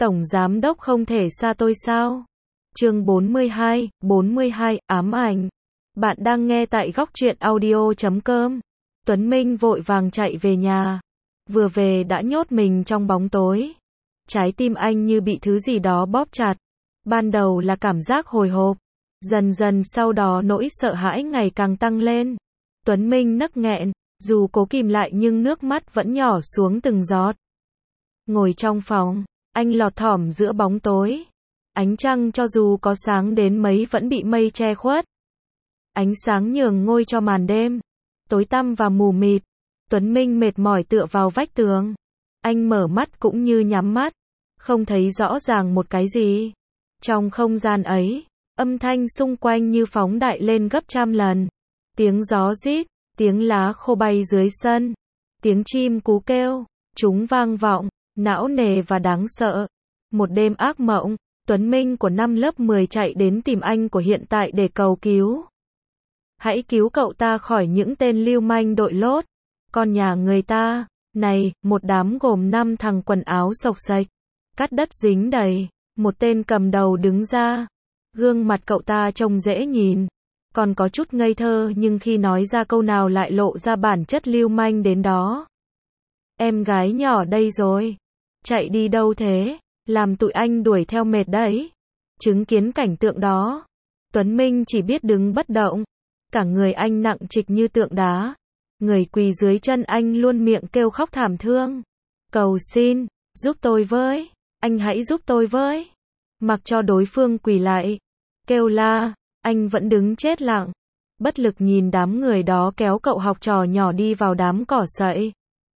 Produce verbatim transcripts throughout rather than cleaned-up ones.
Tổng giám đốc không thể xa tôi sao? Chương bốn mươi hai, bốn mươi hai, ám ảnh. Bạn đang nghe tại góc truyện audio chấm com. Tuấn Minh vội vàng chạy về nhà. Vừa về đã nhốt mình trong bóng tối. Trái tim anh như bị thứ gì đó bóp chặt. Ban đầu là cảm giác hồi hộp. Dần dần sau đó nỗi sợ hãi ngày càng tăng lên. Tuấn Minh nấc nghẹn, dù cố kìm lại nhưng nước mắt vẫn nhỏ xuống từng giọt. Ngồi trong phòng, anh lọt thỏm giữa bóng tối. Ánh trăng cho dù có sáng đến mấy vẫn bị mây che khuất. Ánh sáng nhường ngôi cho màn đêm. Tối tăm và mù mịt. Tuấn Minh mệt mỏi tựa vào vách tường. Anh mở mắt cũng như nhắm mắt. Không thấy rõ ràng một cái gì. Trong không gian ấy, âm thanh xung quanh như phóng đại lên gấp trăm lần. Tiếng gió rít, tiếng lá khô bay dưới sân. Tiếng chim cú kêu, chúng vang vọng, não nề và đáng sợ. Một đêm ác mộng, Tuấn Minh của năm lớp mười chạy đến tìm anh của hiện tại để cầu cứu. Hãy cứu cậu ta khỏi những tên lưu manh đội lốt. Con nhà người ta, này, một đám gồm năm thằng quần áo xộc xệch, cát đất dính đầy. Một tên cầm đầu đứng ra. Gương mặt cậu ta trông dễ nhìn, còn có chút ngây thơ nhưng khi nói ra câu nào lại lộ ra bản chất lưu manh đến đó. Em gái nhỏ đây rồi. Chạy đi đâu thế? Làm tụi anh đuổi theo mệt đấy. Chứng kiến cảnh tượng đó, Tuấn Minh chỉ biết đứng bất động. Cả người anh nặng trịch như tượng đá. Người quỳ dưới chân anh luôn miệng kêu khóc thảm thương. Cầu xin, giúp tôi với. Anh hãy giúp tôi với. Mặc cho đối phương quỳ lại, kêu la, anh vẫn đứng chết lặng. Bất lực nhìn đám người đó kéo cậu học trò nhỏ đi vào đám cỏ sậy.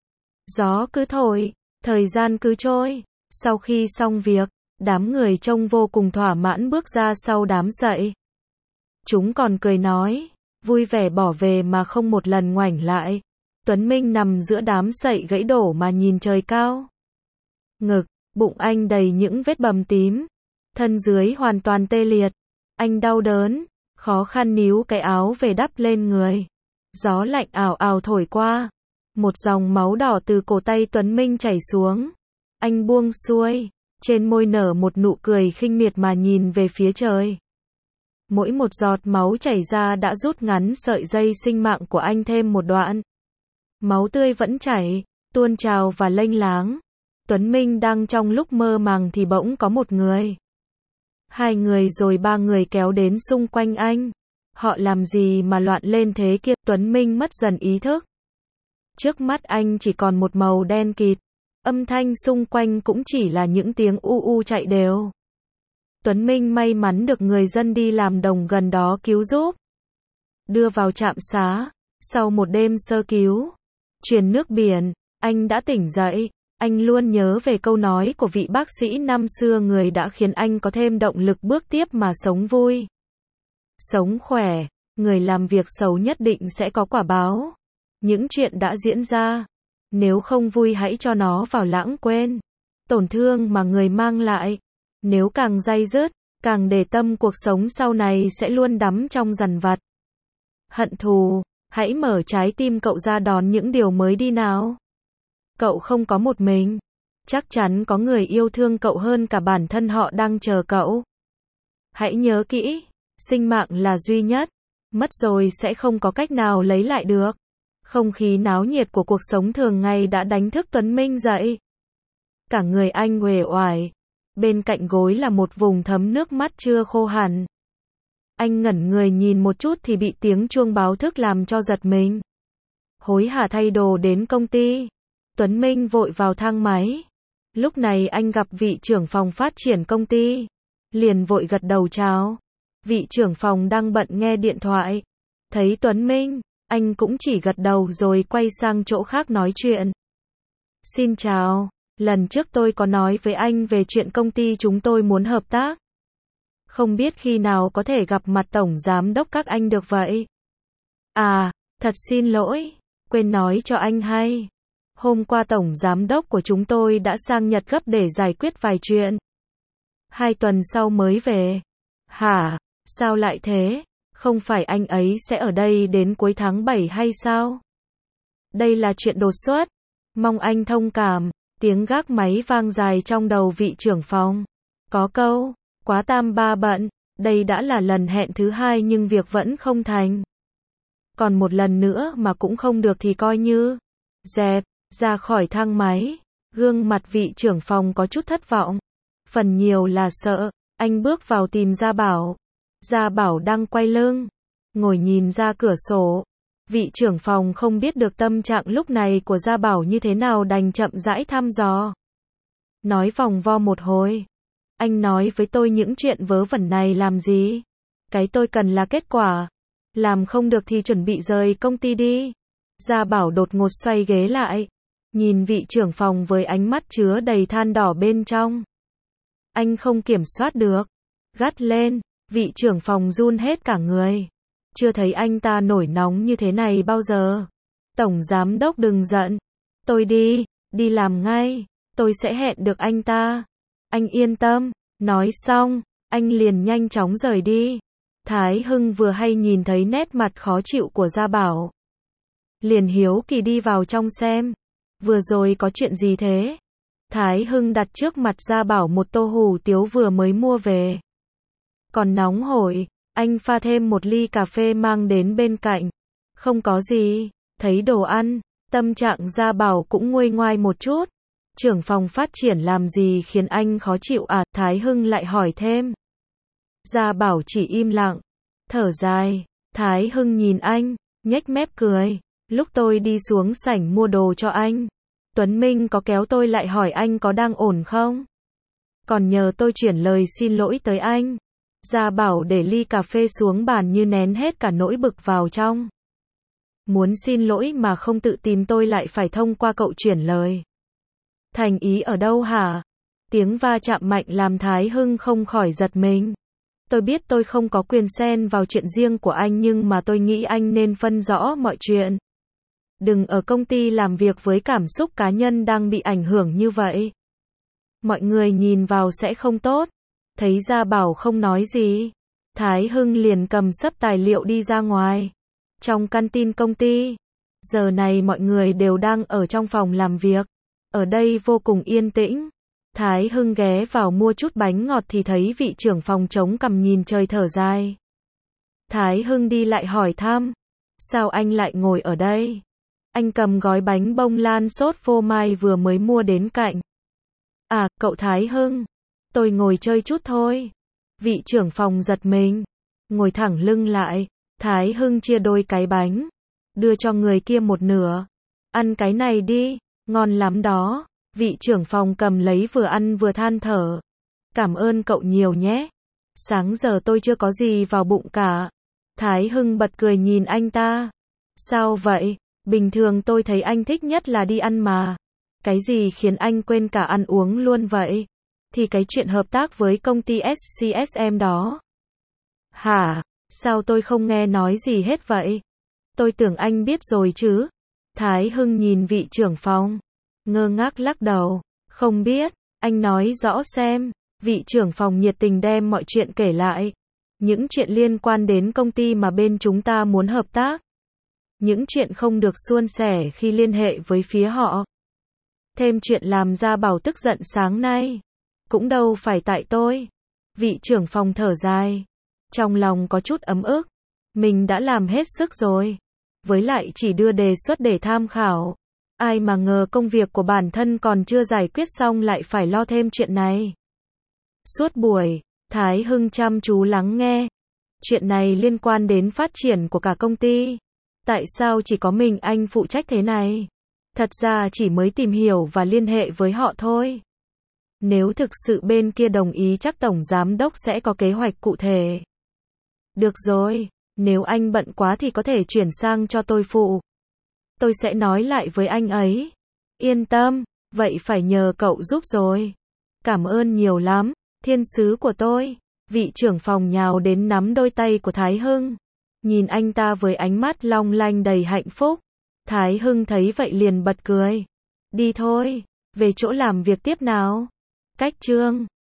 Gió cứ thổi, thời gian cứ trôi. Sau khi xong việc, đám người trông vô cùng thỏa mãn bước ra sau đám sậy. Chúng còn cười nói, vui vẻ bỏ về mà không một lần ngoảnh lại. Tuấn Minh nằm giữa đám sậy gãy đổ mà nhìn trời cao. Ngực, bụng anh đầy những vết bầm tím. Thân dưới hoàn toàn tê liệt. Anh đau đớn, khó khăn níu cái áo về đắp lên người. Gió lạnh ào ào thổi qua. Một dòng máu đỏ từ cổ tay Tuấn Minh chảy xuống. Anh buông xuôi, trên môi nở một nụ cười khinh miệt mà nhìn về phía trời. Mỗi một giọt máu chảy ra đã rút ngắn sợi dây sinh mạng của anh thêm một đoạn. Máu tươi vẫn chảy, tuôn trào và lênh láng. Tuấn Minh đang trong lúc mơ màng thì bỗng có một người. Hai người rồi ba người kéo đến xung quanh anh. Họ làm gì mà loạn lên thế kia? Tuấn Minh mất dần ý thức. Trước mắt anh chỉ còn một màu đen kịt. Âm thanh xung quanh cũng chỉ là những tiếng u u chạy đều. Tuấn Minh may mắn được người dân đi làm đồng gần đó cứu giúp. Đưa vào trạm xá. Sau một đêm sơ cứu, truyền nước biển, anh đã tỉnh dậy. Anh luôn nhớ về câu nói của vị bác sĩ năm xưa, người đã khiến anh có thêm động lực bước tiếp mà sống vui. Sống khỏe, người làm việc xấu nhất định sẽ có quả báo. Những chuyện đã diễn ra, nếu không vui hãy cho nó vào lãng quên. Tổn thương mà người mang lại, nếu càng day dứt, càng để tâm, cuộc sống sau này sẽ luôn đắm trong dằn vặt. Hận thù, hãy mở trái tim cậu ra đón những điều mới đi nào. Cậu không có một mình. Chắc chắn có người yêu thương cậu hơn cả bản thân họ đang chờ cậu. Hãy nhớ kỹ, sinh mạng là duy nhất. Mất rồi sẽ không có cách nào lấy lại được. Không khí náo nhiệt của cuộc sống thường ngày đã đánh thức Tuấn Minh dậy. Cả người anh uể oải. Bên cạnh gối là một vùng thấm nước mắt chưa khô hẳn. Anh ngẩn người nhìn một chút thì bị tiếng chuông báo thức làm cho giật mình. Hối hả thay đồ đến công ty. Tuấn Minh vội vào thang máy. Lúc này anh gặp vị trưởng phòng phát triển công ty. Liền vội gật đầu chào. Vị trưởng phòng đang bận nghe điện thoại. Thấy Tuấn Minh, anh cũng chỉ gật đầu rồi quay sang chỗ khác nói chuyện. Xin chào, lần trước tôi có nói với anh về chuyện công ty chúng tôi muốn hợp tác. Không biết khi nào có thể gặp mặt tổng giám đốc các anh được vậy? À, thật xin lỗi, quên nói cho anh hay. Hôm qua tổng giám đốc của chúng tôi đã sang Nhật gấp để giải quyết vài chuyện. Hai tuần sau mới về. Hả? Sao lại thế? Không phải anh ấy sẽ ở đây đến cuối tháng bảy hay sao? Đây là chuyện đột xuất. Mong anh thông cảm. Tiếng gác máy vang dài trong đầu vị trưởng phòng. Có câu, quá tam ba bận, đây đã là lần hẹn thứ hai nhưng việc vẫn không thành. Còn một lần nữa mà cũng không được thì coi như dẹp, ra khỏi thang máy. Gương mặt vị trưởng phòng có chút thất vọng. Phần nhiều là sợ, anh bước vào tìm Gia Bảo. Gia Bảo đang quay lưng, ngồi nhìn ra cửa sổ. Vị trưởng phòng không biết được tâm trạng lúc này của Gia Bảo như thế nào đành chậm rãi thăm dò. Nói vòng vo một hồi. Anh nói với tôi những chuyện vớ vẩn này làm gì? Cái tôi cần là kết quả. Làm không được thì chuẩn bị rời công ty đi. Gia Bảo đột ngột xoay ghế lại. Nhìn vị trưởng phòng với ánh mắt chứa đầy than đỏ bên trong. Anh không kiểm soát được. Gắt lên, vị trưởng phòng run hết cả người. Chưa thấy anh ta nổi nóng như thế này bao giờ. Tổng giám đốc đừng giận. Tôi đi, đi làm ngay. Tôi sẽ hẹn được anh ta. Anh yên tâm. Nói xong, anh liền nhanh chóng rời đi. Thái Hưng vừa hay nhìn thấy nét mặt khó chịu của Gia Bảo. Liền hiếu kỳ đi vào trong xem. Vừa rồi có chuyện gì thế? Thái Hưng đặt trước mặt Gia Bảo một tô hủ tiếu vừa mới mua về. Còn nóng hổi, anh pha thêm một ly cà phê mang đến bên cạnh. Không có gì, thấy đồ ăn, tâm trạng Gia Bảo cũng nguôi ngoai một chút. Trưởng phòng phát triển làm gì khiến anh khó chịu à? Thái Hưng lại hỏi thêm. Gia Bảo chỉ im lặng, thở dài. Thái Hưng nhìn anh, nhếch mép cười. Lúc tôi đi xuống sảnh mua đồ cho anh, Tuấn Minh có kéo tôi lại hỏi anh có đang ổn không? Còn nhờ tôi chuyển lời xin lỗi tới anh. Gia Bảo để ly cà phê xuống bàn như nén hết cả nỗi bực vào trong. Muốn xin lỗi mà không tự tìm tôi lại phải thông qua cậu chuyển lời. Thành ý ở đâu hả? Tiếng va chạm mạnh làm Thái Hưng không khỏi giật mình. Tôi biết tôi không có quyền xen vào chuyện riêng của anh nhưng mà tôi nghĩ anh nên phân rõ mọi chuyện. Đừng ở công ty làm việc với cảm xúc cá nhân đang bị ảnh hưởng như vậy. Mọi người nhìn vào sẽ không tốt. Thấy Gia Bảo không nói gì, Thái Hưng liền cầm sấp tài liệu đi ra ngoài. Trong canteen công ty, giờ này mọi người đều đang ở trong phòng làm việc. Ở đây vô cùng yên tĩnh. Thái Hưng ghé vào mua chút bánh ngọt thì thấy vị trưởng phòng chống cằm nhìn trời thở dài. Thái Hưng đi lại hỏi thăm. Sao anh lại ngồi ở đây? Anh cầm gói bánh bông lan sốt phô mai vừa mới mua đến cạnh. À, cậu Thái Hưng. Tôi ngồi chơi chút thôi. Vị trưởng phòng giật mình. Ngồi thẳng lưng lại. Thái Hưng chia đôi cái bánh. Đưa cho người kia một nửa. Ăn cái này đi. Ngon lắm đó. Vị trưởng phòng cầm lấy vừa ăn vừa than thở. Cảm ơn cậu nhiều nhé. Sáng giờ tôi chưa có gì vào bụng cả. Thái Hưng bật cười nhìn anh ta. Sao vậy? Bình thường tôi thấy anh thích nhất là đi ăn mà. Cái gì khiến anh quên cả ăn uống luôn vậy? Thì cái chuyện hợp tác với công ty ét xê ét em đó. Hả? Sao tôi không nghe nói gì hết vậy? Tôi tưởng anh biết rồi chứ. Thái Hưng nhìn vị trưởng phòng. Ngơ ngác lắc đầu. Không biết. Anh nói rõ xem. Vị trưởng phòng nhiệt tình đem mọi chuyện kể lại. Những chuyện liên quan đến công ty mà bên chúng ta muốn hợp tác. Những chuyện không được suôn sẻ khi liên hệ với phía họ. Thêm chuyện làm Gia Bảo tức giận sáng nay. Cũng đâu phải tại tôi. Vị trưởng phòng thở dài. Trong lòng có chút ấm ức. Mình đã làm hết sức rồi. Với lại chỉ đưa đề xuất để tham khảo. Ai mà ngờ công việc của bản thân còn chưa giải quyết xong lại phải lo thêm chuyện này. Suốt buổi, Thái Hưng chăm chú lắng nghe. Chuyện này liên quan đến phát triển của cả công ty. Tại sao chỉ có mình anh phụ trách thế này? Thật ra chỉ mới tìm hiểu và liên hệ với họ thôi. Nếu thực sự bên kia đồng ý chắc tổng giám đốc sẽ có kế hoạch cụ thể. Được rồi, nếu anh bận quá thì có thể chuyển sang cho tôi phụ. Tôi sẽ nói lại với anh ấy. Yên tâm, vậy phải nhờ cậu giúp rồi. Cảm ơn nhiều lắm, thiên sứ của tôi. Vị trưởng phòng nhào đến nắm đôi tay của Thái Hưng. Nhìn anh ta với ánh mắt long lanh đầy hạnh phúc. Thái Hưng thấy vậy liền bật cười. Đi thôi, về chỗ làm việc tiếp nào. Cách chương